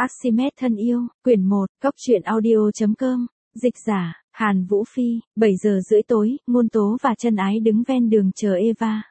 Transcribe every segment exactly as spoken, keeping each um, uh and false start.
Archimedes thân yêu, quyển một, góc truyện audio chấm com, dịch giả, Hàn Vũ Phi, bảy giờ rưỡi tối, Ngôn Tố và Chân Ái đứng ven đường chờ Eva.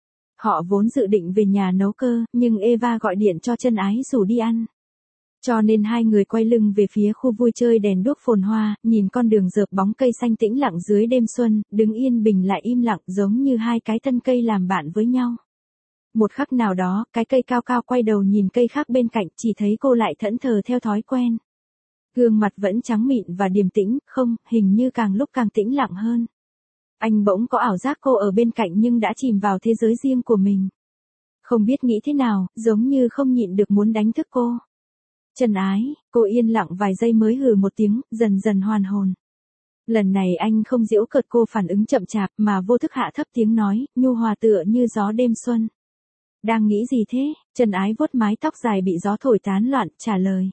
Họ vốn dự định về nhà nấu cơ, nhưng Eva gọi điện cho Chân Ái rủ đi ăn. Cho nên hai người quay lưng về phía khu vui chơi đèn đuốc phồn hoa, nhìn con đường rợp bóng cây xanh tĩnh lặng dưới đêm xuân, đứng yên bình lại im lặng giống như hai cái thân cây làm bạn với nhau. Một khắc nào đó, cái cây cao cao quay đầu nhìn cây khác bên cạnh, chỉ thấy cô lại thẫn thờ theo thói quen. Gương mặt vẫn trắng mịn và điềm tĩnh, không, hình như càng lúc càng tĩnh lặng hơn. Anh bỗng có ảo giác cô ở bên cạnh nhưng đã chìm vào thế giới riêng của mình. Không biết nghĩ thế nào, giống như không nhịn được muốn đánh thức cô. Chân Ái, cô yên lặng vài giây mới hừ một tiếng, dần dần hoàn hồn. Lần này anh không giễu cợt cô phản ứng chậm chạp mà vô thức hạ thấp tiếng nói, nhu hòa tựa như gió đêm xuân. Đang nghĩ gì thế? Chân Ái vuốt mái tóc dài bị gió thổi tán loạn, trả lời.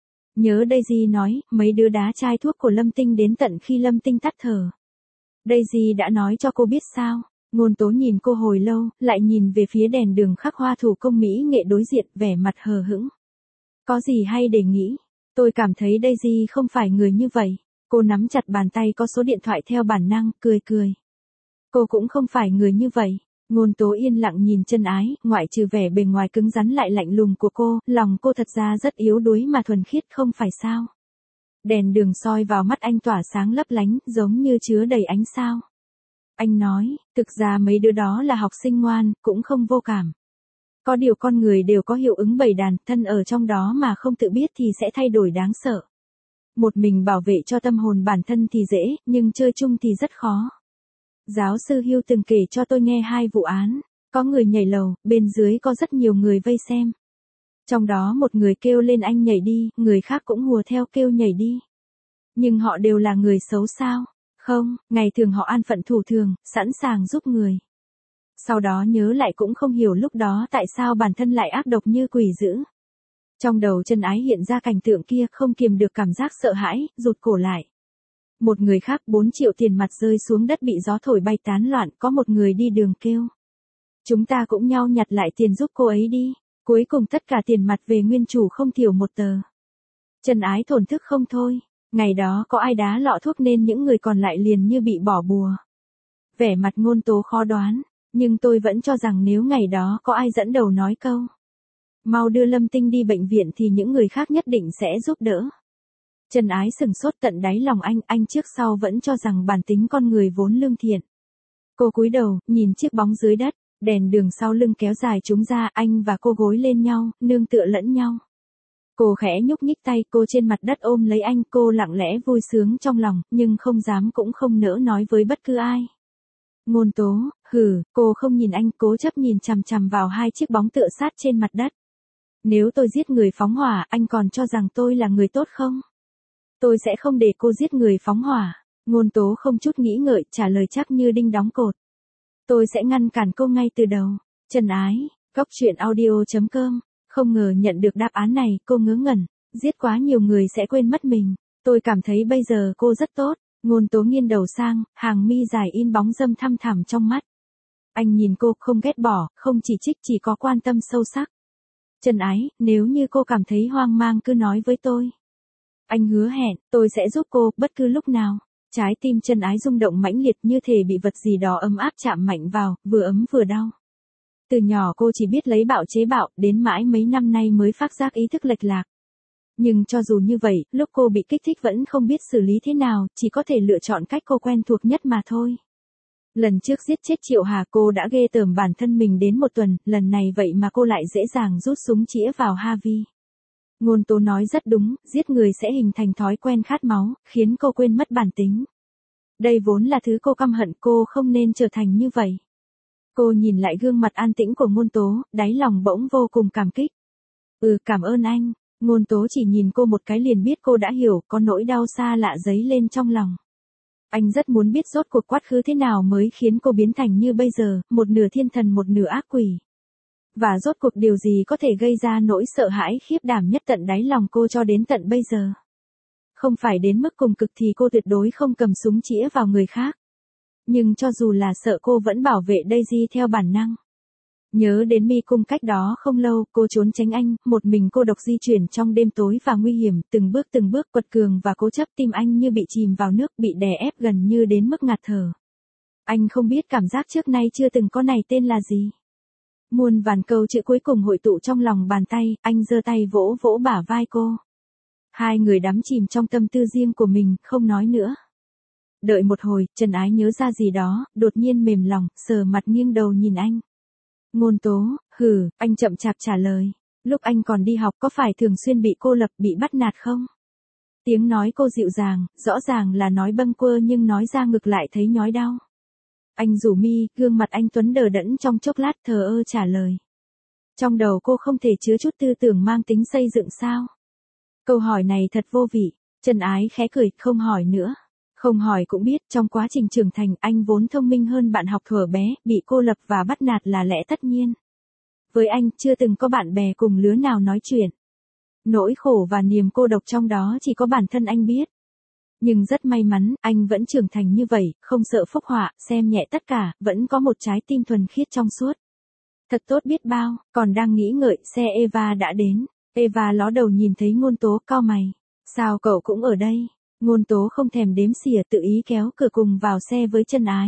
Nhớ Daisy nói, mấy đứa đá chai thuốc của Lâm Tinh đến tận khi Lâm Tinh tắt thở. Daisy đã nói cho cô biết sao? Ngôn Tố nhìn cô hồi lâu, lại nhìn về phía đèn đường khắc hoa thủ công mỹ nghệ đối diện, vẻ mặt hờ hững. Có gì hay để nghĩ? Tôi cảm thấy Daisy không phải người như vậy. Cô nắm chặt bàn tay có số điện thoại theo bản năng, cười cười. Cô cũng không phải người như vậy. Ngôn Tố yên lặng nhìn Chân Ái, ngoại trừ vẻ bề ngoài cứng rắn lại lạnh lùng của cô, lòng cô thật ra rất yếu đuối mà thuần khiết không phải sao. Đèn đường soi vào mắt anh tỏa sáng lấp lánh, giống như chứa đầy ánh sao. Anh nói, thực ra mấy đứa đó là học sinh ngoan, cũng không vô cảm. Có điều con người đều có hiệu ứng bầy đàn, thân ở trong đó mà không tự biết thì sẽ thay đổi đáng sợ. Một mình bảo vệ cho tâm hồn bản thân thì dễ, nhưng chơi chung thì rất khó. Giáo sư Hugh từng kể cho tôi nghe hai vụ án, có người nhảy lầu, bên dưới có rất nhiều người vây xem. Trong đó một người kêu lên anh nhảy đi, người khác cũng hùa theo kêu nhảy đi. Nhưng họ đều là người xấu sao? Không, ngày thường họ an phận thủ thường, sẵn sàng giúp người. Sau đó nhớ lại cũng không hiểu lúc đó tại sao bản thân lại ác độc như quỷ dữ. Trong đầu Chân Ái hiện ra cảnh tượng kia, không kiềm được cảm giác sợ hãi, rụt cổ lại. Một người khác bốn triệu tiền mặt rơi xuống đất bị gió thổi bay tán loạn, có một người đi đường kêu. Chúng ta cũng nhau nhặt lại tiền giúp cô ấy đi. Cuối cùng tất cả tiền mặt về nguyên chủ không thiểu một tờ. Chân Ái thổn thức không thôi. Ngày đó có ai đá lọ thuốc nên những người còn lại liền như bị bỏ bùa. Vẻ mặt Ngôn Tố khó đoán, nhưng tôi vẫn cho rằng nếu ngày đó có ai dẫn đầu nói câu. Mau đưa Lâm Tinh đi bệnh viện thì những người khác nhất định sẽ giúp đỡ. Chân Ái sừng sốt tận đáy lòng anh, anh trước sau vẫn cho rằng bản tính con người vốn lương thiện. Cô cúi đầu, nhìn chiếc bóng dưới đất, đèn đường sau lưng kéo dài chúng ra, anh và cô gối lên nhau, nương tựa lẫn nhau. Cô khẽ nhúc nhích tay, cô trên mặt đất ôm lấy anh, cô lặng lẽ vui sướng trong lòng, nhưng không dám cũng không nỡ nói với bất cứ ai. Ngôn Tố, hừ, cô không nhìn anh, cố chấp nhìn chằm chằm vào hai chiếc bóng tựa sát trên mặt đất. Nếu tôi giết người phóng hỏa, anh còn cho rằng tôi là người tốt không? Tôi sẽ không để cô giết người phóng hỏa. Ngôn Tố không chút nghĩ ngợi, trả lời chắc như đinh đóng cột. Tôi sẽ ngăn cản cô ngay từ đầu. Chân Ái, góc truyện audio chấm com. Không ngờ nhận được đáp án này, cô ngớ ngẩn. Giết quá nhiều người sẽ quên mất mình. Tôi cảm thấy bây giờ cô rất tốt. Ngôn Tố nghiêng đầu sang, hàng mi dài in bóng dâm thăm thẳm trong mắt. Anh nhìn cô, không ghét bỏ, không chỉ trích, chỉ có quan tâm sâu sắc. Chân Ái, nếu như cô cảm thấy hoang mang cứ nói với tôi. Anh hứa hẹn, tôi sẽ giúp cô, bất cứ lúc nào. Trái tim Chân Ái rung động mãnh liệt như thể bị vật gì đó ấm áp chạm mạnh vào, vừa ấm vừa đau. Từ nhỏ cô chỉ biết lấy bạo chế bạo, đến mãi mấy năm nay mới phát giác ý thức lệch lạc. Nhưng cho dù như vậy, lúc cô bị kích thích vẫn không biết xử lý thế nào, chỉ có thể lựa chọn cách cô quen thuộc nhất mà thôi. Lần trước giết chết Triệu Hà cô đã ghê tởm bản thân mình đến một tuần, lần này vậy mà cô lại dễ dàng rút súng chĩa vào Harvey. Ngôn Tố nói rất đúng, giết người sẽ hình thành thói quen khát máu, khiến cô quên mất bản tính. Đây vốn là thứ cô căm hận, cô không nên trở thành như vậy. Cô nhìn lại gương mặt an tĩnh của Ngôn Tố, đáy lòng bỗng vô cùng cảm kích. Ừ, cảm ơn anh. Ngôn Tố chỉ nhìn cô một cái liền biết cô đã hiểu, có nỗi đau xa lạ dấy lên trong lòng. Anh rất muốn biết rốt cuộc quá khứ thế nào mới khiến cô biến thành như bây giờ, một nửa thiên thần một nửa ác quỷ. Và rốt cuộc điều gì có thể gây ra nỗi sợ hãi khiếp đảm nhất tận đáy lòng cô cho đến tận bây giờ. Không phải đến mức cùng cực thì cô tuyệt đối không cầm súng chĩa vào người khác. Nhưng cho dù là sợ cô vẫn bảo vệ Daisy theo bản năng. Nhớ đến mi cung cách đó không lâu, cô trốn tránh anh, một mình cô độc di chuyển trong đêm tối và nguy hiểm, từng bước từng bước quật cường và cố chấp, tim anh như bị chìm vào nước, bị đè ép gần như đến mức ngạt thở. Anh không biết cảm giác trước nay chưa từng có này tên là gì. Muôn vàn câu chữ cuối cùng hội tụ trong lòng bàn tay, anh giơ tay vỗ vỗ bả vai cô. Hai người đắm chìm trong tâm tư riêng của mình, không nói nữa. Đợi một hồi, Trần Ái nhớ ra gì đó, đột nhiên mềm lòng, sờ mặt nghiêng đầu nhìn anh. Ngôn Tố, hừ, anh chậm chạp trả lời. Lúc anh còn đi học có phải thường xuyên bị cô lập, bị bắt nạt không? Tiếng nói cô dịu dàng, rõ ràng là nói bâng quơ nhưng nói ra ngược lại thấy nhói đau. Anh rủ mi, gương mặt anh Tuấn đờ đẫn trong chốc lát thờ ơ trả lời. Trong đầu cô không thể chứa chút tư tưởng mang tính xây dựng sao? Câu hỏi này thật vô vị. Trần Ái khẽ cười, không hỏi nữa. Không hỏi cũng biết, trong quá trình trưởng thành, anh vốn thông minh hơn bạn học thuở bé, bị cô lập và bắt nạt là lẽ tất nhiên. Với anh, chưa từng có bạn bè cùng lứa nào nói chuyện. Nỗi khổ và niềm cô độc trong đó chỉ có bản thân anh biết. Nhưng rất may mắn, anh vẫn trưởng thành như vậy, không sợ phúc họa, xem nhẹ tất cả, vẫn có một trái tim thuần khiết trong suốt. Thật tốt biết bao, còn đang nghĩ ngợi, xe Eva đã đến. Eva ló đầu nhìn thấy Ngôn Tố, cau mày. Sao cậu cũng ở đây? Ngôn Tố không thèm đếm xỉa tự ý kéo cửa cùng vào xe với Trần Ái.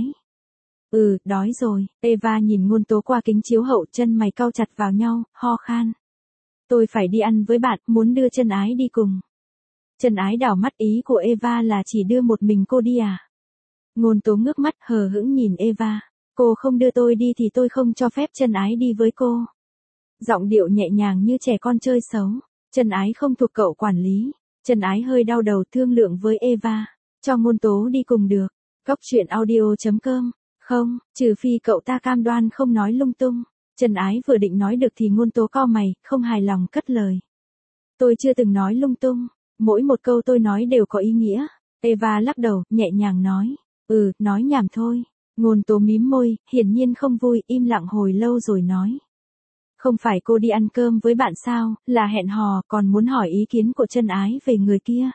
Ừ, đói rồi. Eva nhìn Ngôn Tố qua kính chiếu hậu, chân mày cau chặt vào nhau, ho khan. Tôi phải đi ăn với bạn, muốn đưa Trần Ái đi cùng. Trần Ái đảo mắt, ý của Eva là chỉ đưa một mình cô đi à? Ngôn Tố ngước mắt hờ hững nhìn Eva. Cô không đưa tôi đi thì tôi không cho phép Trần Ái đi với cô. Giọng điệu nhẹ nhàng như trẻ con chơi xấu. Trần Ái không thuộc cậu quản lý. Trần Ái hơi đau đầu thương lượng với Eva. Cho Ngôn Tố đi cùng được. Cóc truyện audio chấm com. Không, trừ phi cậu ta cam đoan không nói lung tung. Trần Ái vừa định nói được thì Ngôn Tố cau mày, không hài lòng cất lời. Tôi chưa từng nói lung tung. Mỗi một câu tôi nói đều có ý nghĩa. Eva lắc đầu, nhẹ nhàng nói. Ừ, nói nhảm thôi. Ngôn Tố mím môi, hiển nhiên không vui, im lặng hồi lâu rồi nói. Không phải cô đi ăn cơm với bạn sao, là hẹn hò, còn muốn hỏi ý kiến của Trần Ái về người kia.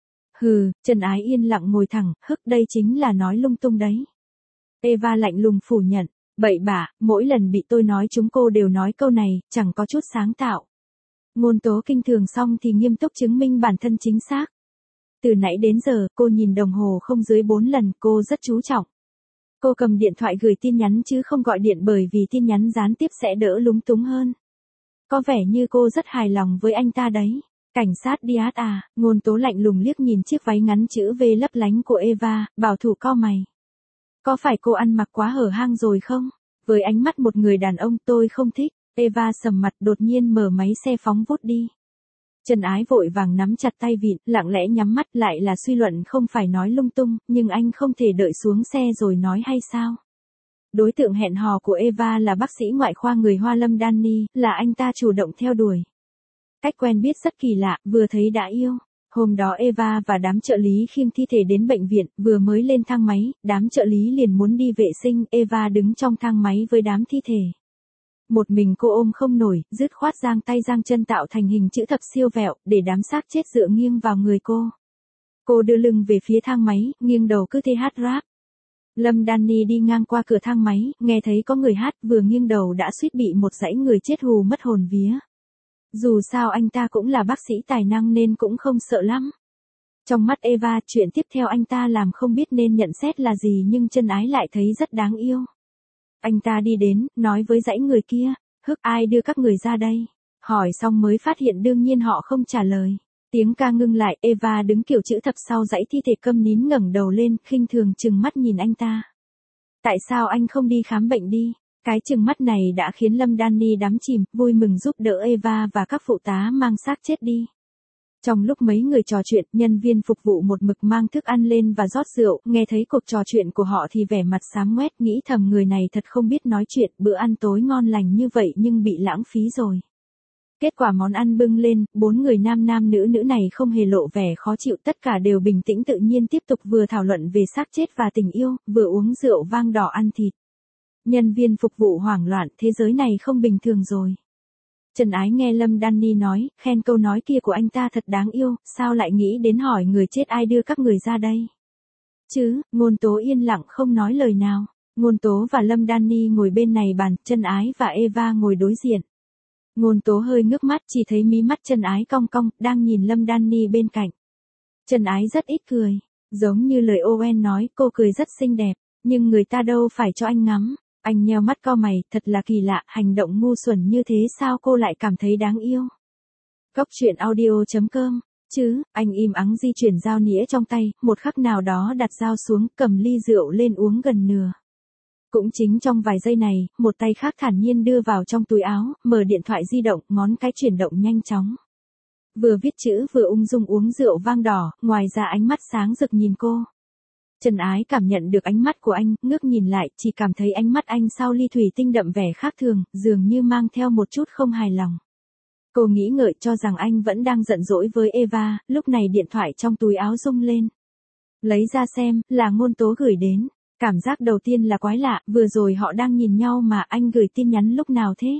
Hừ, Trần Ái yên lặng ngồi thẳng, hức, đây chính là nói lung tung đấy. Eva lạnh lùng phủ nhận, bậy bạ, mỗi lần bị tôi nói chúng cô đều nói câu này, chẳng có chút sáng tạo. Ngôn Tố kinh thường xong thì nghiêm túc chứng minh bản thân chính xác. Từ nãy đến giờ, cô nhìn đồng hồ không dưới bốn lần, cô rất chú trọng. Cô cầm điện thoại gửi tin nhắn chứ không gọi điện bởi vì tin nhắn gián tiếp sẽ đỡ lúng túng hơn. Có vẻ như cô rất hài lòng với anh ta đấy. Cảnh sát Diaz à, Ngôn Tố lạnh lùng liếc nhìn chiếc váy ngắn chữ V lấp lánh của Eva, bảo thủ cau mày. Có phải cô ăn mặc quá hở hang rồi không? Với ánh mắt một người đàn ông tôi không thích. Eva sầm mặt đột nhiên mở máy xe phóng vút đi. Trần Ái vội vàng nắm chặt tay vịn, lặng lẽ nhắm mắt, lại là suy luận không phải nói lung tung, nhưng anh không thể đợi xuống xe rồi nói hay sao? Đối tượng hẹn hò của Eva là bác sĩ ngoại khoa người Hoa Lâm Danny, là anh ta chủ động theo đuổi. Cách quen biết rất kỳ lạ, vừa thấy đã yêu. Hôm đó Eva và đám trợ lý khiêng thi thể đến bệnh viện, vừa mới lên thang máy, đám trợ lý liền muốn đi vệ sinh, Eva đứng trong thang máy với đám thi thể. Một mình cô ôm không nổi, dứt khoát giang tay giang chân tạo thành hình chữ thập siêu vẹo, để đám xác chết dựa nghiêng vào người cô. Cô đưa lưng về phía thang máy, nghiêng đầu cứ thế hát rap. Lâm Danny đi ngang qua cửa thang máy, nghe thấy có người hát, vừa nghiêng đầu đã suýt bị một dãy người chết hù mất hồn vía. Dù sao anh ta cũng là bác sĩ tài năng nên cũng không sợ lắm. Trong mắt Eva, chuyện tiếp theo anh ta làm không biết nên nhận xét là gì nhưng Trần Ái lại thấy rất đáng yêu. Anh ta đi đến, nói với dãy người kia, hức, ai đưa các người ra đây? Hỏi xong mới phát hiện đương nhiên họ không trả lời. Tiếng ca ngưng lại, Eva đứng kiểu chữ thập sau dãy thi thể câm nín ngẩng đầu lên, khinh thường trừng mắt nhìn anh ta. Tại sao anh không đi khám bệnh đi? Cái trừng mắt này đã khiến Lâm Danny đắm chìm, vui mừng giúp đỡ Eva và các phụ tá mang xác chết đi. Trong lúc mấy người trò chuyện, nhân viên phục vụ một mực mang thức ăn lên và rót rượu, nghe thấy cuộc trò chuyện của họ thì vẻ mặt xám ngoét, nghĩ thầm người này thật không biết nói chuyện, bữa ăn tối ngon lành như vậy nhưng bị lãng phí rồi. Kết quả món ăn bưng lên, bốn người nam nam nữ nữ này không hề lộ vẻ khó chịu, tất cả đều bình tĩnh tự nhiên tiếp tục vừa thảo luận về xác chết và tình yêu, vừa uống rượu vang đỏ ăn thịt. Nhân viên phục vụ hoảng loạn, thế giới này không bình thường rồi. Trần Ái nghe Lâm Danny nói, khen câu nói kia của anh ta thật đáng yêu, sao lại nghĩ đến hỏi người chết ai đưa các người ra đây? Chứ, Ngôn Tố yên lặng không nói lời nào. Ngôn Tố và Lâm Danny ngồi bên này bàn, Chân Ái và Eva ngồi đối diện. Ngôn Tố hơi ngước mắt, chỉ thấy mí mắt Chân Ái cong cong, đang nhìn Lâm Danny bên cạnh. Chân Ái rất ít cười, giống như lời Owen nói, cô cười rất xinh đẹp, nhưng người ta đâu phải cho anh ngắm. Anh nheo mắt cau mày, thật là kỳ lạ, hành động ngu xuẩn như thế sao cô lại cảm thấy đáng yêu. Cốc truyện audio chấm com, chứ, anh im ắng di chuyển dao nĩa trong tay, một khắc nào đó đặt dao xuống, cầm ly rượu lên uống gần nửa. Cũng chính trong vài giây này, một tay khác thản nhiên đưa vào trong túi áo, mở điện thoại di động, ngón cái chuyển động nhanh chóng. Vừa viết chữ vừa ung dung uống rượu vang đỏ, ngoài ra ánh mắt sáng rực nhìn cô. Chân Ái cảm nhận được ánh mắt của anh, ngước nhìn lại, chỉ cảm thấy ánh mắt anh sau ly thủy tinh đậm vẻ khác thường, dường như mang theo một chút không hài lòng. Cô nghĩ ngợi cho rằng anh vẫn đang giận dỗi với Eva, lúc này điện thoại trong túi áo rung lên. Lấy ra xem, là Ngôn Tố gửi đến. Cảm giác đầu tiên là quái lạ, vừa rồi họ đang nhìn nhau mà anh gửi tin nhắn lúc nào thế?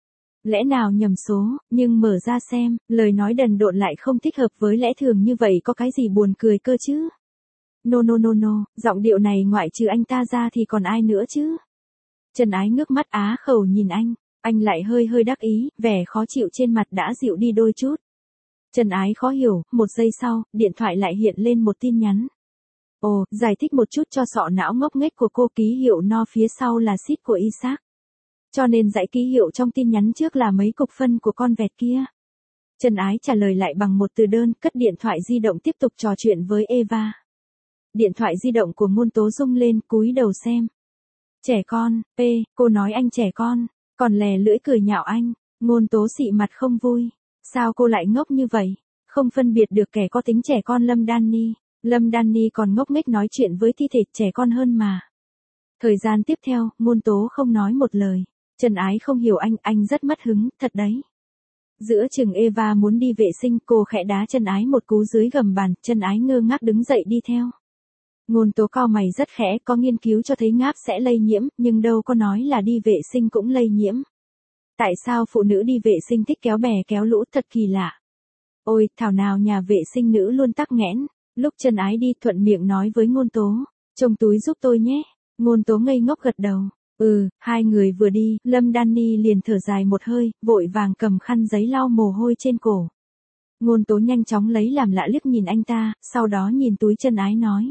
Lẽ nào nhầm số, nhưng mở ra xem, lời nói đần độn lại không thích hợp với lẽ thường như vậy, có cái gì buồn cười cơ chứ? No no no no, giọng điệu này ngoại trừ anh ta ra thì còn ai nữa chứ? Chân Ái ngước mắt á khẩu nhìn anh, anh lại hơi hơi đắc ý, vẻ khó chịu trên mặt đã dịu đi đôi chút. Chân Ái khó hiểu, một giây sau, điện thoại lại hiện lên một tin nhắn. Ồ, giải thích một chút cho sọ não ngốc nghếch của cô, ký hiệu no phía sau là ship của Isaac. Cho nên dãy ký hiệu trong tin nhắn trước là mấy cục phân của con vẹt kia. Chân Ái trả lời lại bằng một từ đơn, cất điện thoại di động tiếp tục trò chuyện với Eva. Điện thoại di động của Ngôn Tố rung lên, cúi đầu xem. Trẻ con, p, cô nói anh trẻ con, còn lè lưỡi cười nhạo anh. Ngôn Tố xị mặt không vui. Sao cô lại ngốc như vậy? Không phân biệt được kẻ có tính trẻ con Lâm Danny. Lâm Danny còn ngốc nghếch nói chuyện với thi thể trẻ con hơn mà. Thời gian tiếp theo, Ngôn Tố không nói một lời. Chân Ái không hiểu anh, anh rất mất hứng, thật đấy. Giữa chừng Eva muốn đi vệ sinh, cô khẽ đá Chân Ái một cú dưới gầm bàn, Chân Ái ngơ ngác đứng dậy đi theo. Ngôn Tố cau mày rất khẽ, có nghiên cứu cho thấy ngáp sẽ lây nhiễm, nhưng đâu có nói là đi vệ sinh cũng lây nhiễm. Tại sao phụ nữ đi vệ sinh thích kéo bè kéo lũ, thật kỳ lạ. Ôi, thảo nào nhà vệ sinh nữ luôn tắc nghẽn. Lúc Chân Ái đi, thuận miệng nói với Ngôn Tố, trông túi giúp tôi nhé. Ngôn Tố ngây ngốc gật đầu. Ừ, hai người vừa đi, Lâm Danny liền thở dài một hơi, vội vàng cầm khăn giấy lau mồ hôi trên cổ. Ngôn Tố nhanh chóng lấy làm lạ liếc nhìn anh ta, sau đó nhìn túi Chân Ái nói.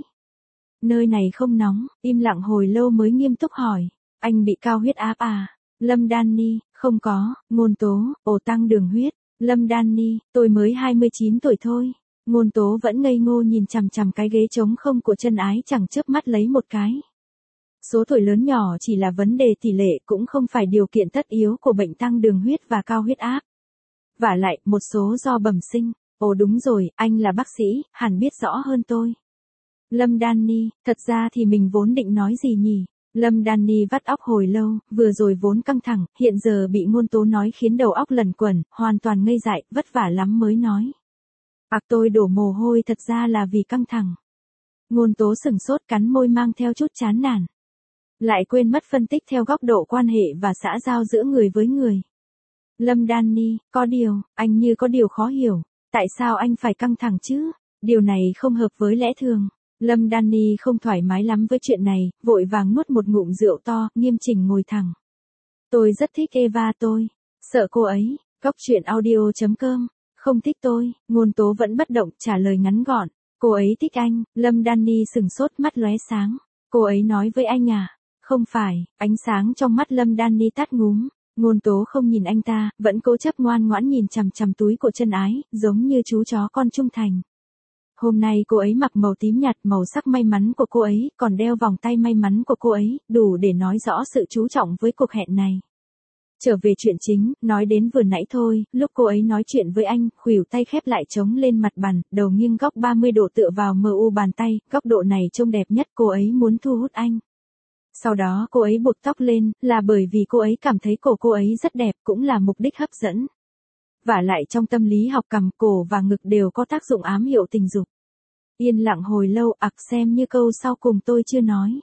Nơi này không nóng, im lặng hồi lâu mới nghiêm túc hỏi. Anh bị cao huyết áp à? Lâm Danny, không có. Ngôn Tố, ồ tăng đường huyết. Lâm Danny, tôi mới hai mươi chín tuổi thôi. Ngôn Tố vẫn ngây ngô nhìn chằm chằm cái ghế trống không của Chân Ái, chẳng chớp mắt lấy một cái. Số tuổi lớn nhỏ chỉ là vấn đề tỷ lệ, cũng không phải điều kiện tất yếu của bệnh tăng đường huyết và cao huyết áp. Vả lại, một số do bẩm sinh. Ồ đúng rồi, anh là bác sĩ, hẳn biết rõ hơn tôi. Lâm Danny, thật ra thì mình vốn định nói gì nhỉ? Lâm Danny vắt óc hồi lâu, vừa rồi vốn căng thẳng, hiện giờ bị Ngôn Tố nói khiến đầu óc lẩn quẩn, hoàn toàn ngây dại, vất vả lắm mới nói. Ặc tôi đổ mồ hôi thật ra là vì căng thẳng. Ngôn Tố sửng sốt, cắn môi mang theo chút chán nản. Lại quên mất phân tích theo góc độ quan hệ và xã giao giữa người với người. Lâm Danny, có điều, anh như có điều khó hiểu. Tại sao anh phải căng thẳng chứ? Điều này không hợp với lẽ thường. Lâm Danny không thoải mái lắm với chuyện này, vội vàng nuốt một ngụm rượu to, nghiêm chỉnh ngồi thẳng. Tôi rất thích Eva tôi. Sợ cô ấy. Cốc truyện audio chấm com. Không thích tôi. Ngôn Tố vẫn bất động, trả lời ngắn gọn. Cô ấy thích anh. Lâm Danny sừng sốt, mắt lóe sáng. Cô ấy nói với anh à? Không phải. Ánh sáng trong mắt Lâm Danny tắt ngúm. Ngôn Tố không nhìn anh ta, vẫn cố chấp ngoan ngoãn nhìn chằm chằm túi của Chân Ái, giống như chú chó con trung thành. Hôm nay cô ấy mặc màu tím nhạt, màu sắc may mắn của cô ấy, còn đeo vòng tay may mắn của cô ấy, đủ để nói rõ sự chú trọng với cuộc hẹn này. Trở về chuyện chính, nói đến vừa nãy thôi, lúc cô ấy nói chuyện với anh, khuỷu tay khép lại chống lên mặt bàn, đầu nghiêng góc ba mươi độ tựa vào mờ u bàn tay, góc độ này trông đẹp nhất, cô ấy muốn thu hút anh. Sau đó cô ấy buộc tóc lên, là bởi vì cô ấy cảm thấy cổ cô ấy rất đẹp, cũng là mục đích hấp dẫn. Vả lại trong tâm lý học cằm, cổ và ngực đều có tác dụng ám hiệu tình dục. Yên lặng hồi lâu, ặc xem như câu sau cùng tôi chưa nói.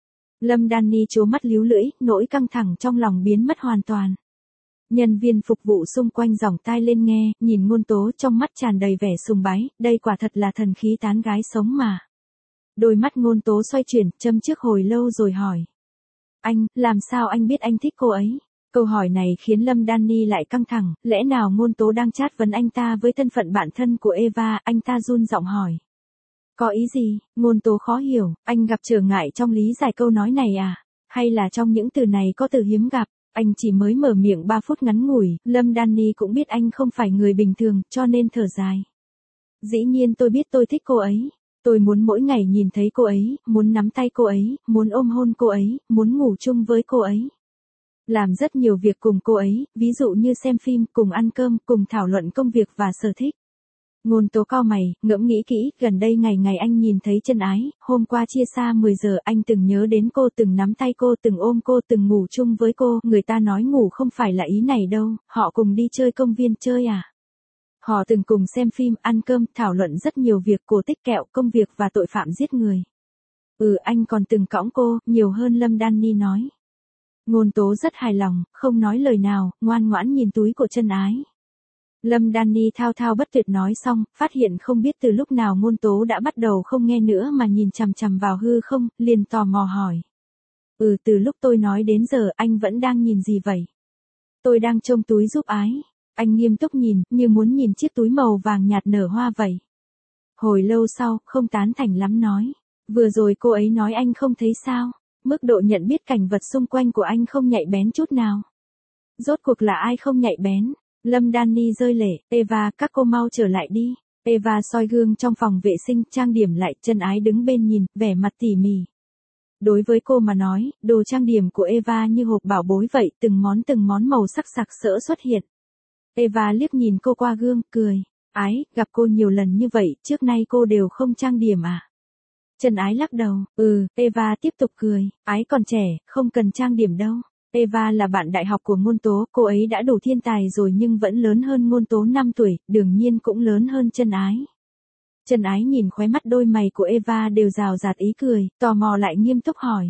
Lâm Danny trố mắt líu lưỡi, nỗi căng thẳng trong lòng biến mất hoàn toàn. Nhân viên phục vụ xung quanh giỏng tai lên nghe, nhìn Ngôn Tố trong mắt tràn đầy vẻ sùng bái, đây quả thật là thần khí tán gái sống mà. Đôi mắt Ngôn Tố xoay chuyển, châm trước hồi lâu rồi hỏi. Anh, làm sao anh biết anh thích cô ấy? Câu hỏi này khiến Lâm Danny lại căng thẳng, lẽ nào Ngôn Tố đang trát vấn anh ta với thân phận bạn thân của Eva, anh ta run giọng hỏi. Có ý gì? Ngôn Tố khó hiểu, anh gặp trở ngại trong lý giải câu nói này à? Hay là trong những từ này có từ hiếm gặp? Anh chỉ mới mở miệng ba phút ngắn ngủi, Lâm Danny cũng biết anh không phải người bình thường, cho nên thở dài. Dĩ nhiên tôi biết tôi thích cô ấy. Tôi muốn mỗi ngày nhìn thấy cô ấy, muốn nắm tay cô ấy, muốn ôm hôn cô ấy, muốn ngủ chung với cô ấy. Làm rất nhiều việc cùng cô ấy, ví dụ như xem phim, cùng ăn cơm, cùng thảo luận công việc và sở thích. Ngôn Tố cau mày, ngẫm nghĩ kỹ, gần đây ngày ngày anh nhìn thấy Chân Ái, hôm qua chia xa mười giờ anh từng nhớ đến cô, từng nắm tay cô, từng ôm cô, từng ngủ chung với cô, người ta nói ngủ không phải là ý này đâu, họ cùng đi chơi công viên chơi à. Họ từng cùng xem phim, ăn cơm, thảo luận rất nhiều việc, cổ tích kẹo, công việc và tội phạm giết người. Ừ, anh còn từng cõng cô, nhiều hơn, Lâm Danny nói. Ngôn Tố rất hài lòng, không nói lời nào, ngoan ngoãn nhìn túi của Chân Ái. Lâm Danny thao thao bất tuyệt nói xong, phát hiện không biết từ lúc nào Ngôn Tố đã bắt đầu không nghe nữa mà nhìn chằm chằm vào hư không, liền tò mò hỏi. Ừ, từ lúc tôi nói đến giờ anh vẫn đang nhìn gì vậy? Tôi đang trông túi giúp Ái. Anh nghiêm túc nhìn, như muốn nhìn chiếc túi màu vàng nhạt nở hoa vậy. Hồi lâu sau, không tán thành lắm nói. Vừa rồi cô ấy nói anh không thấy sao? Mức độ nhận biết cảnh vật xung quanh của anh không nhạy bén chút nào. Rốt cuộc là ai không nhạy bén? Lâm Danny rơi lệ, Eva, các cô mau trở lại đi. Eva soi gương trong phòng vệ sinh, trang điểm lại, Chân Ái đứng bên nhìn, vẻ mặt tỉ mỉ. Đối với cô mà nói, đồ trang điểm của Eva như hộp bảo bối vậy, từng món từng món màu sắc sặc sỡ xuất hiện. Eva liếc nhìn cô qua gương, cười. Ái, gặp cô nhiều lần như vậy, trước nay cô đều không trang điểm à? Chân Ái lắc đầu, ừ, Eva tiếp tục cười, Ái còn trẻ, không cần trang điểm đâu. Eva là bạn đại học của Ngôn Tố, cô ấy đã đủ thiên tài rồi nhưng vẫn lớn hơn Ngôn Tố năm tuổi, đương nhiên cũng lớn hơn Chân Ái. Chân Ái nhìn khóe mắt đôi mày của Eva đều rào rạt ý cười, tò mò lại nghiêm túc hỏi.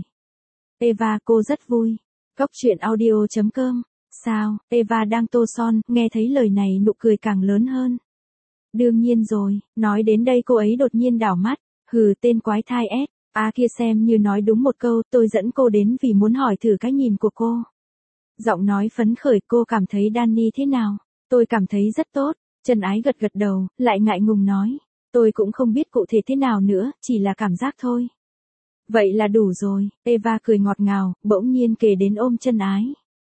Eva, cô rất vui. Cốc truyện audio chấm com. Sao, Eva đang tô son, nghe thấy lời này nụ cười càng lớn hơn. Đương nhiên rồi, nói đến đây cô ấy đột nhiên đảo mắt, hừ, tên quái thai S, à kia xem như nói đúng một câu, tôi dẫn cô đến vì muốn hỏi thử cái nhìn của cô. Giọng nói phấn khởi, cô cảm thấy Danny thế nào? Tôi cảm thấy rất tốt. Chân Ái gật gật đầu, lại ngại ngùng nói. Tôi cũng không biết cụ thể thế nào nữa, chỉ là cảm giác thôi. Vậy là đủ rồi, Eva cười ngọt ngào, bỗng nhiên kề đến ôm Chân Ái.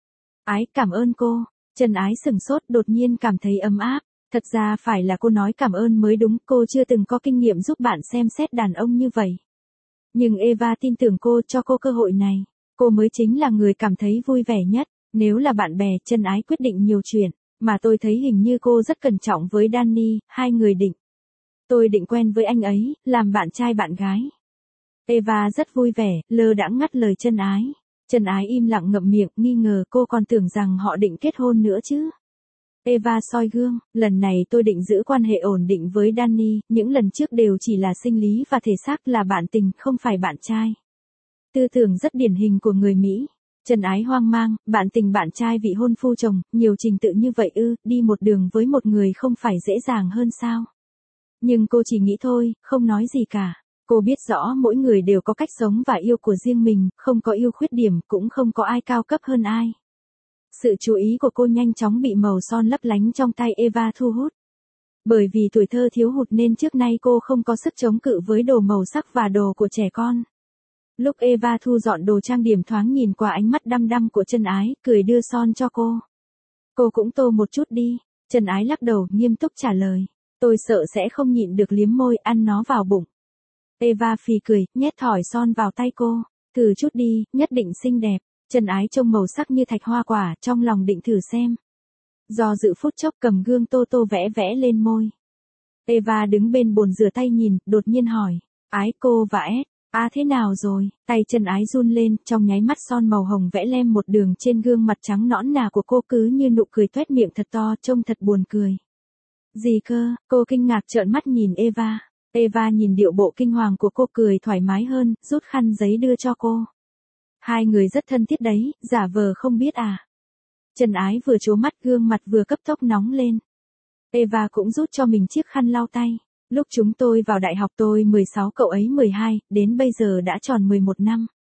Ái, cảm ơn cô. Chân Ái sừng sốt, đột nhiên cảm thấy ấm áp. Thật ra phải là cô nói cảm ơn mới đúng, cô chưa từng có kinh nghiệm giúp bạn xem xét đàn ông như vậy. Nhưng Eva tin tưởng cô, cho cô cơ hội này. Cô mới chính là người cảm thấy vui vẻ nhất. Nếu là bạn bè, Chân Ái quyết định nhiều chuyện. Mà tôi thấy hình như cô rất cẩn trọng với Danny, hai người định. Tôi định quen với anh ấy, làm bạn trai bạn gái. Eva rất vui vẻ, lơ đãng ngắt lời Chân Ái. Chân Ái im lặng ngậm miệng, nghi ngờ, cô còn tưởng rằng họ định kết hôn nữa chứ. Eva soi gương, lần này tôi định giữ quan hệ ổn định với Danny, những lần trước đều chỉ là sinh lý và thể xác, là bạn tình, không phải bạn trai. Tư tưởng rất điển hình của người Mỹ. Chân Ái hoang mang, bạn tình bạn trai vị hôn phu chồng, nhiều trình tự như vậy ư, đi một đường với một người không phải dễ dàng hơn sao? Nhưng cô chỉ nghĩ thôi, không nói gì cả. Cô biết rõ mỗi người đều có cách sống và yêu của riêng mình, không có ưu khuyết điểm, cũng không có ai cao cấp hơn ai. Sự chú ý của cô nhanh chóng bị màu son lấp lánh trong tay Eva thu hút. Bởi vì tuổi thơ thiếu hụt nên trước nay cô không có sức chống cự với đồ màu sắc và đồ của trẻ con. Lúc Eva thu dọn đồ trang điểm thoáng nhìn qua ánh mắt đăm đăm của Chân Ái, cười đưa son cho cô. Cô cũng tô một chút đi. Chân Ái lắc đầu, nghiêm túc trả lời. Tôi sợ sẽ không nhịn được liếm môi, ăn nó vào bụng. Eva phì cười, nhét thỏi son vào tay cô. Thử chút đi, nhất định xinh đẹp. Chân Ái trông màu sắc như thạch hoa quả, trong lòng định thử xem. Do dự phút chốc cầm gương tô tô vẽ vẽ lên môi. Eva đứng bên bồn rửa tay nhìn, đột nhiên hỏi. Ái, cô và S, à thế nào rồi? Tay Chân Ái run lên, trong nháy mắt son màu hồng vẽ lem một đường trên gương mặt trắng nõn nà của cô, cứ như nụ cười toét miệng thật to, trông thật buồn cười. Gì cơ? Cô kinh ngạc trợn mắt nhìn Eva. Eva nhìn điệu bộ kinh hoàng của cô, cười thoải mái hơn, rút khăn giấy đưa cho cô. Hai người rất thân thiết đấy, giả vờ không biết à. Chân Ái vừa trố mắt, gương mặt vừa cấp tốc nóng lên. Eva cũng rút cho mình chiếc khăn lau tay. Lúc chúng tôi vào đại học tôi mười sáu, cậu ấy mười hai, đến bây giờ đã tròn mười một năm.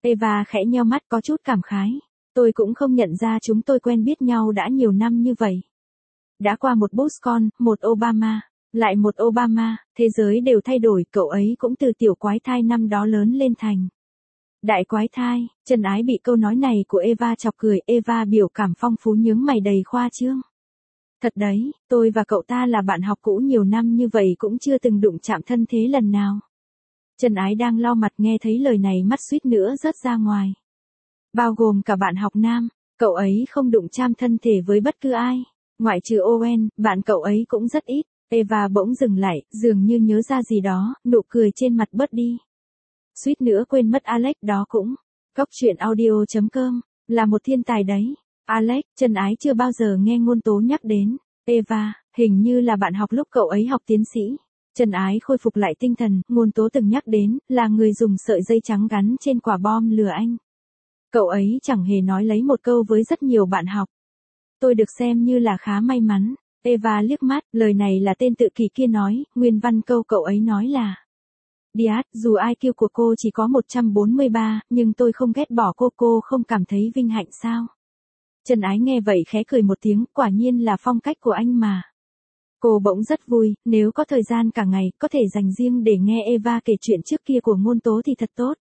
Eva khẽ nheo mắt có chút cảm khái. Tôi cũng không nhận ra chúng tôi quen biết nhau đã nhiều năm như vậy. Đã qua một Bush con, một Obama, lại một Obama, thế giới đều thay đổi, cậu ấy cũng từ tiểu quái thai năm đó lớn lên thành đại quái thai. Trần Ái bị câu nói này của Eva chọc cười, Eva biểu cảm phong phú nhướng mày đầy khoa trương. Thật đấy, tôi và cậu ta là bạn học cũ nhiều năm như vậy cũng chưa từng đụng chạm thân thế lần nào. Trần Ái đang lau mặt nghe thấy lời này mắt suýt nữa rớt ra ngoài. Bao gồm cả bạn học nam, cậu ấy không đụng chạm thân thể với bất cứ ai. Ngoại trừ Owen, bạn cậu ấy cũng rất ít. Eva bỗng dừng lại, dường như nhớ ra gì đó, nụ cười trên mặt bớt đi. Suýt nữa quên mất Alex đó cũng. Cóc truyện audio chấm com, là một thiên tài đấy. Alex, Trần Ái chưa bao giờ nghe Ngôn Tố nhắc đến. Eva, hình như là bạn học lúc cậu ấy học tiến sĩ. Trần Ái khôi phục lại tinh thần, Ngôn Tố từng nhắc đến, là người dùng sợi dây trắng gắn trên quả bom lừa anh. Cậu ấy chẳng hề nói lấy một câu với rất nhiều bạn học. Tôi được xem như là khá may mắn. Eva liếc mắt, lời này là tên tự kỷ kia nói, nguyên văn câu cậu ấy nói là: Diaz, dù i kiu của cô chỉ có một trăm bốn mươi ba, nhưng tôi không ghét bỏ cô, cô không cảm thấy vinh hạnh sao? Trần Ái nghe vậy khẽ cười một tiếng, quả nhiên là phong cách của anh mà. Cô bỗng rất vui, nếu có thời gian cả ngày, có thể dành riêng để nghe Eva kể chuyện trước kia của Ngôn Tố thì thật tốt.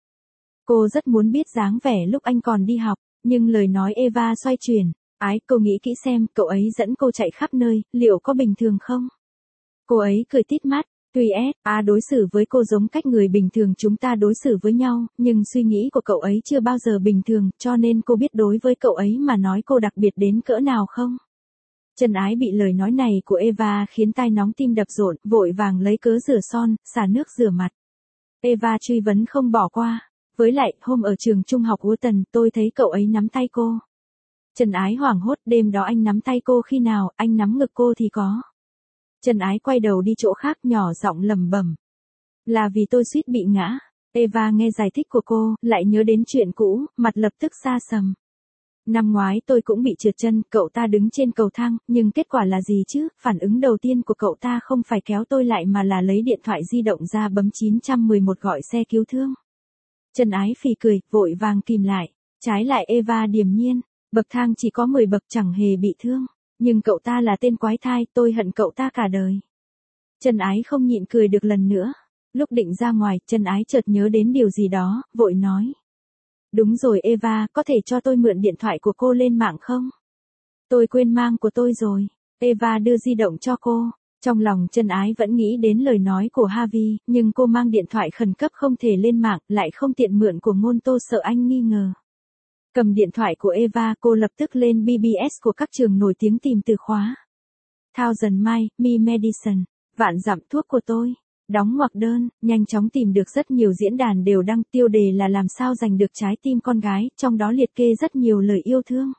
Cô rất muốn biết dáng vẻ lúc anh còn đi học, nhưng lời nói Eva xoay chuyển. Ái, cô nghĩ kỹ xem, cậu ấy dẫn cô chạy khắp nơi, liệu có bình thường không? Cô ấy cười tít mắt, tuy S, A đối xử với cô giống cách người bình thường chúng ta đối xử với nhau, nhưng suy nghĩ của cậu ấy chưa bao giờ bình thường, cho nên cô biết đối với cậu ấy mà nói cô đặc biệt đến cỡ nào không? Trần Ái bị lời nói này của Eva khiến tai nóng tim đập rộn, vội vàng lấy cớ rửa son, xả nước rửa mặt. Eva truy vấn không bỏ qua. Với lại, hôm ở trường trung học Wharton, tôi thấy cậu ấy nắm tay cô. Trần Ái hoảng hốt, đêm đó anh nắm tay cô khi nào, anh nắm ngực cô thì có. Trần Ái quay đầu đi chỗ khác nhỏ giọng lẩm bẩm. Là vì tôi suýt bị ngã. Eva nghe giải thích của cô, lại nhớ đến chuyện cũ, mặt lập tức xa sầm. Năm ngoái tôi cũng bị trượt chân, cậu ta đứng trên cầu thang, nhưng kết quả là gì chứ? Phản ứng đầu tiên của cậu ta không phải kéo tôi lại mà là lấy điện thoại di động ra bấm chín một một gọi xe cứu thương. Trần Ái phì cười, vội vàng kìm lại. Trái lại Eva điềm nhiên, bậc thang chỉ có mười bậc chẳng hề bị thương. Nhưng cậu ta là tên quái thai, tôi hận cậu ta cả đời. Trần Ái không nhịn cười được lần nữa. Lúc định ra ngoài, Trần Ái chợt nhớ đến điều gì đó, vội nói. Đúng rồi Eva, có thể cho tôi mượn điện thoại của cô lên mạng không? Tôi quên mang của tôi rồi. Eva đưa di động cho cô. Trong lòng Trần Ái vẫn nghĩ đến lời nói của Harvey, nhưng cô mang điện thoại khẩn cấp không thể lên mạng, lại không tiện mượn của Ngôn Tố sợ anh nghi ngờ. Cầm điện thoại của Eva, cô lập tức lên B B S của các trường nổi tiếng tìm từ khóa. Thousand Mile, Me Medicine, vạn dặm thuốc của tôi. Đóng ngoặc đơn, nhanh chóng tìm được rất nhiều diễn đàn đều đăng tiêu đề là làm sao giành được trái tim con gái, trong đó liệt kê rất nhiều lời yêu thương.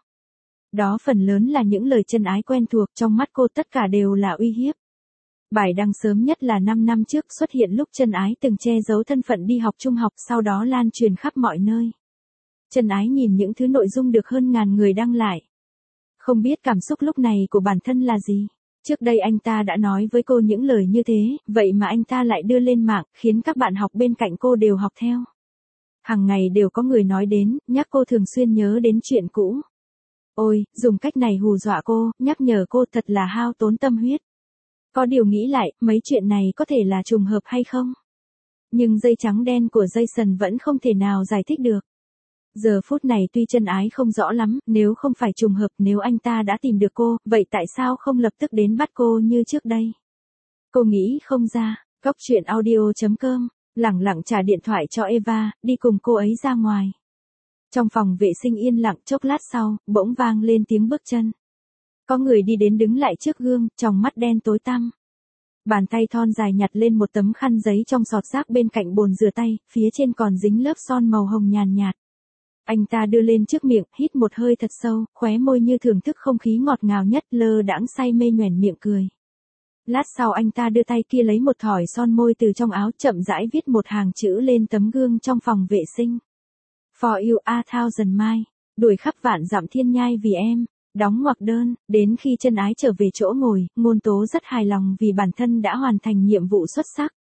Đó phần lớn là những lời Trần Ái quen thuộc, trong mắt cô tất cả đều là uy hiếp. Bài đăng sớm nhất là năm năm trước xuất hiện lúc Trần Ái từng che giấu thân phận đi học trung học, sau đó lan truyền khắp mọi nơi. Trần Ái nhìn những thứ nội dung được hơn ngàn người đăng lại. Không biết cảm xúc lúc này của bản thân là gì. Trước đây anh ta đã nói với cô những lời như thế, vậy mà anh ta lại đưa lên mạng, khiến các bạn học bên cạnh cô đều học theo. Hàng ngày đều có người nói đến, nhắc cô thường xuyên nhớ đến chuyện cũ. Ôi, dùng cách này hù dọa cô, nhắc nhở cô thật là hao tốn tâm huyết. Có điều nghĩ lại, mấy chuyện này có thể là trùng hợp hay không? Nhưng dây trắng đen của Jason vẫn không thể nào giải thích được. Giờ phút này tuy Trần Ái không rõ lắm, nếu không phải trùng hợp, nếu anh ta đã tìm được cô, vậy tại sao không lập tức đến bắt cô như trước đây? Cô nghĩ không ra. Cóc truyện audio chấm com, lẳng lặng trả điện thoại cho Eva, đi cùng cô ấy ra ngoài. Trong phòng vệ sinh yên lặng chốc lát sau, bỗng vang lên tiếng bước chân. Có người đi đến đứng lại trước gương, tròng mắt đen tối tăm. Bàn tay thon dài nhặt lên một tấm khăn giấy trong sọt rác bên cạnh bồn rửa tay, phía trên còn dính lớp son màu hồng nhàn nhạt. Anh ta đưa lên trước miệng, hít một hơi thật sâu, khóe môi như thưởng thức không khí ngọt ngào nhất, lơ đãng say mê nhoẻn miệng cười. Lát sau anh ta đưa tay kia lấy một thỏi son môi từ trong áo, chậm rãi viết một hàng chữ lên tấm gương trong phòng vệ sinh. For you a thousand mile, đuổi khắp vạn dặm thiên nhai vì em. Đóng ngoặc đơn, đến khi Trần Ái trở về chỗ ngồi, Ngôn Tố rất hài lòng vì bản thân đã hoàn thành nhiệm vụ xuất sắc.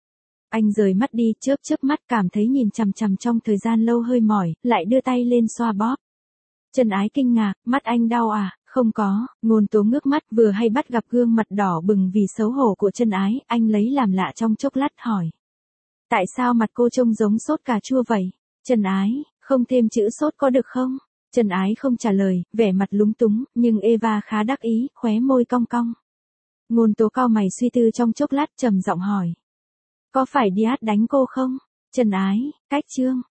Anh rời mắt đi, chớp chớp mắt cảm thấy nhìn chằm chằm trong thời gian lâu hơi mỏi, lại đưa tay lên xoa bóp. Trần Ái kinh ngạc, mắt anh đau à? Không có, Ngôn Tố ngước mắt vừa hay bắt gặp gương mặt đỏ bừng vì xấu hổ của Trần Ái, anh lấy làm lạ trong chốc lát hỏi. Tại sao mặt cô trông giống sốt cà chua vậy? Trần Ái, không thêm chữ sốt có được không? Trần Ái không trả lời, vẻ mặt lúng túng, nhưng Eva khá đắc ý, khóe môi cong cong. Ngôn Tố cau mày suy tư trong chốc lát trầm giọng hỏi. Có phải Điát đánh cô không? Trần Ái, cách chương.